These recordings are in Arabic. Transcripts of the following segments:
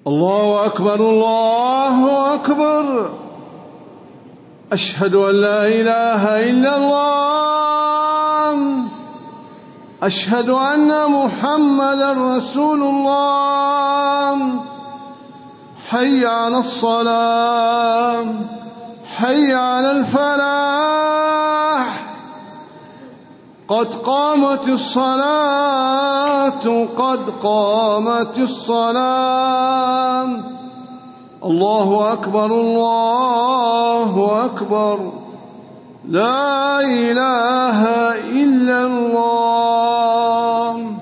الله أكبر الله أكبر. أشهد أن لا إله إلا الله. أشهد أن محمدا رسول الله. حي على الصلاة، حي على الفلاح، قد قامت الصلاة، قد قامت الصلاة. الله أكبر الله أكبر. لا إله إلا الله.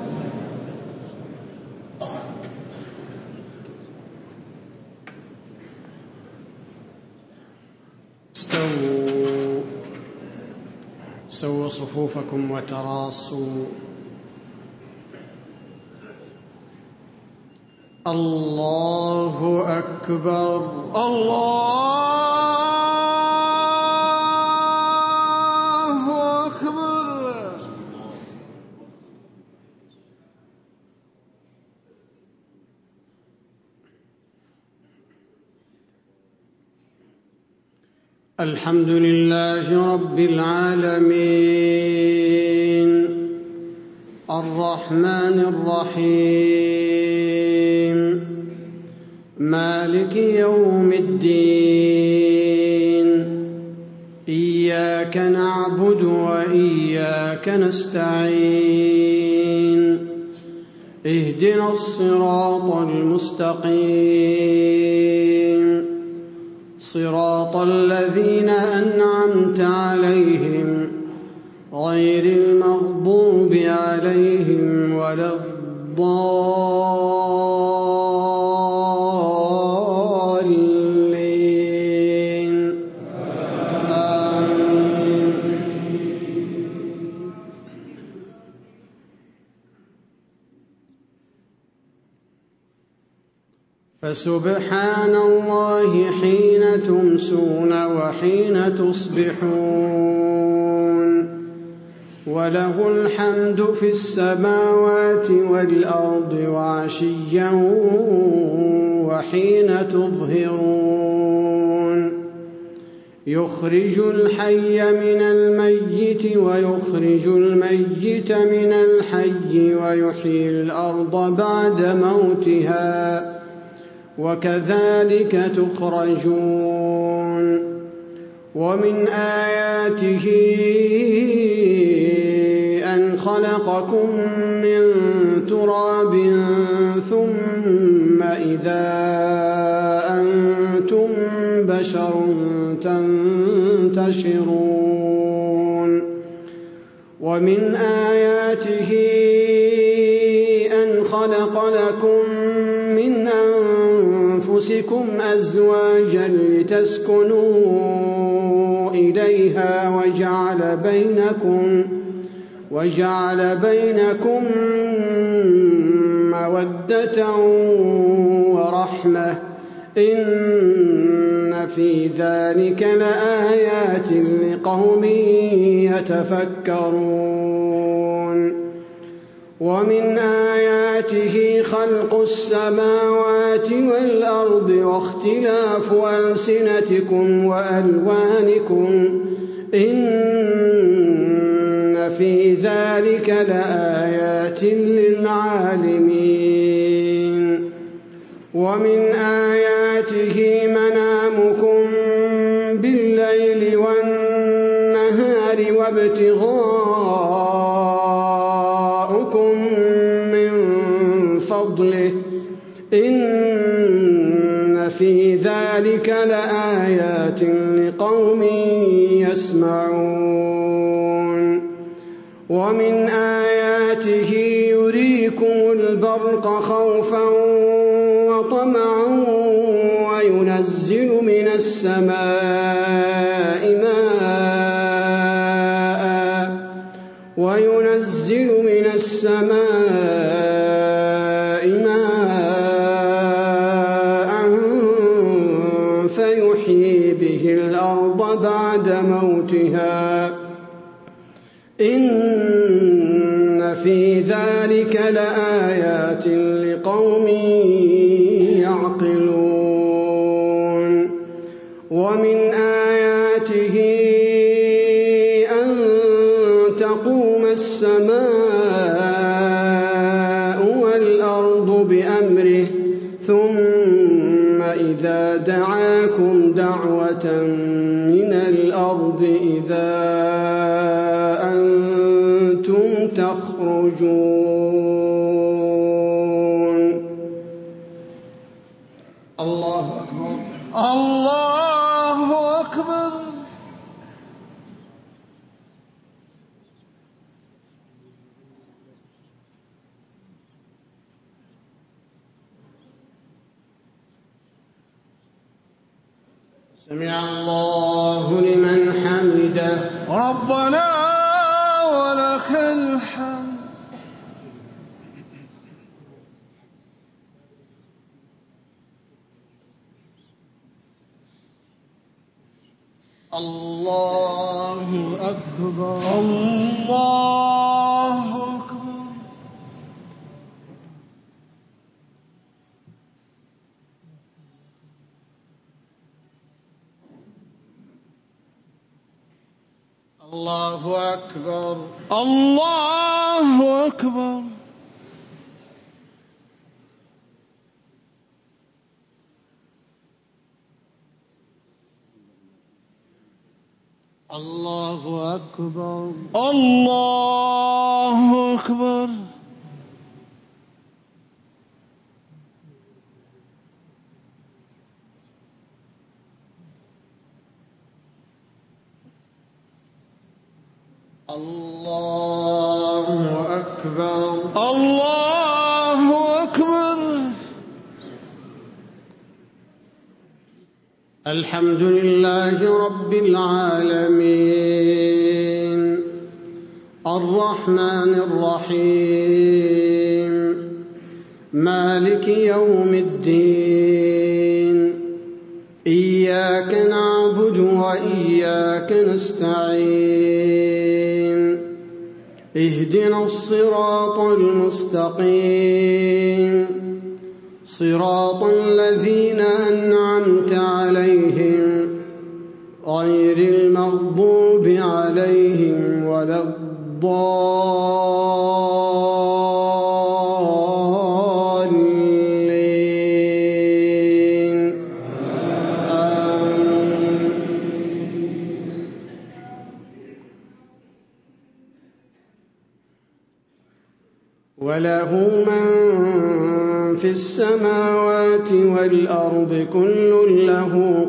سووا صفوفكم وتراصوا. الله أكبر الله أكبر. الحمد لله رب العالمين، الرحمن الرحيم، مالك يوم الدين. إياك نعبد وإياك نستعين. اهدنا الصراط المستقيم، صراط الذين أنعمت عليهم غير المغضوب عليهم ولا الضالين. آمين. فسبحان الله حين تمسون وحين تصبحون، وله الحمد في السماوات والأرض وعشيا وحين تظهرون. يخرج الحي من الميت ويخرج الميت من الحي ويحيي الأرض بعد موتها، وكذلك تخرجون. ومن آياته أن خلقكم من تراب ثم إذا أنتم بشر تنتشرون. ومن آياته أن خلق لكم من أنفسكم أزواجا لتسكنوا إليها وجعل بينكم مودة ورحمة. إن في ذلك لآيات لقوم يتفكرون. ومن آياته خلق السماوات والأرض واختلاف ألسنتكم وألوانكم. إن في ذلك لآيات للعالمين. ومن آياته منامكم بالليل والنهار وابتغاؤكم من فضله. إن في ذلك لآيات لقوم يسمعون. ومن آياته يريكم البرق خوفا وطمعا وينزل من السماء ماء فيحيي به الأرض بعد موتها. إن في ذلك لآيات لقوم ثم إذا دعاكم دعوة من الأرض إذا أنتم تخرجون. الله أكبر. الله أكبر. سمع الله لمن حمده. ربنا ولك الحمد. الله أكبر. الله أكبر. الله أكبر. الله أكبر. الله أكبر. الله أكبر. الله أكبر. الله أكبر. الحمد لله رب العالمين الرحمن الرحيم مالك يوم الدين إياك نعبد وإياك نستعين اهدنا الصراط المستقيم صراط الذين أنعمت عليهم غير المغضوب عليهم ولا الضالين. آمين. وله من في السماوات والأرض كل له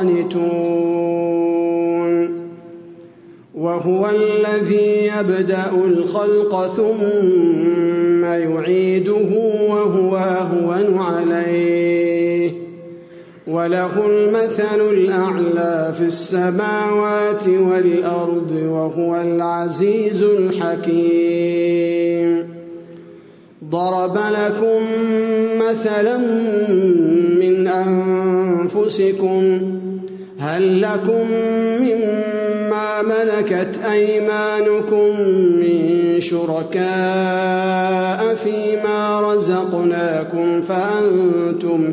قانتون وهو الذي يبدأ الخلق ثم يعيده وهو أهون عليه وله المثل الأعلى في السماوات والأرض وهو العزيز الحكيم. ضرب لكم مثلا من أنفسكم هل لكم مما ملكت أيمانكم من شركاء فيما رزقناكم فأنتم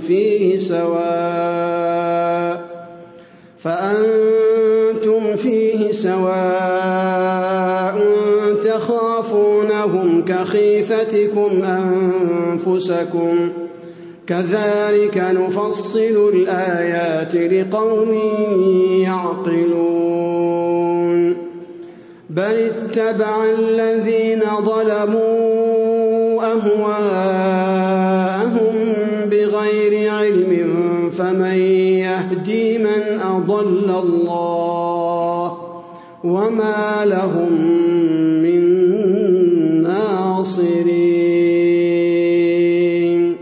فيه سواء تخافونهم كخيفتكم أنفسكم كذلك نفصل الآيات لقوم يعقلون. بل اتبع الذين ظلموا أهواءهم بغير علم فمن يهدي من أضل الله وما لهم من ناصرين.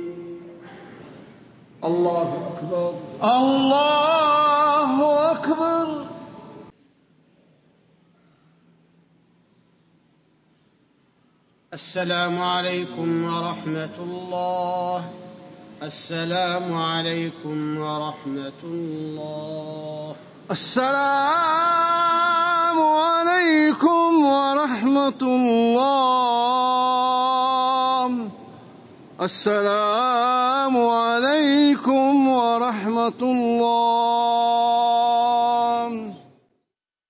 الله أكبر. الله أكبر. السلام عليكم ورحمة الله. السلام عليكم ورحمة الله. السلام عليكم ورحمة الله. السلام عليكم ورحمة الله.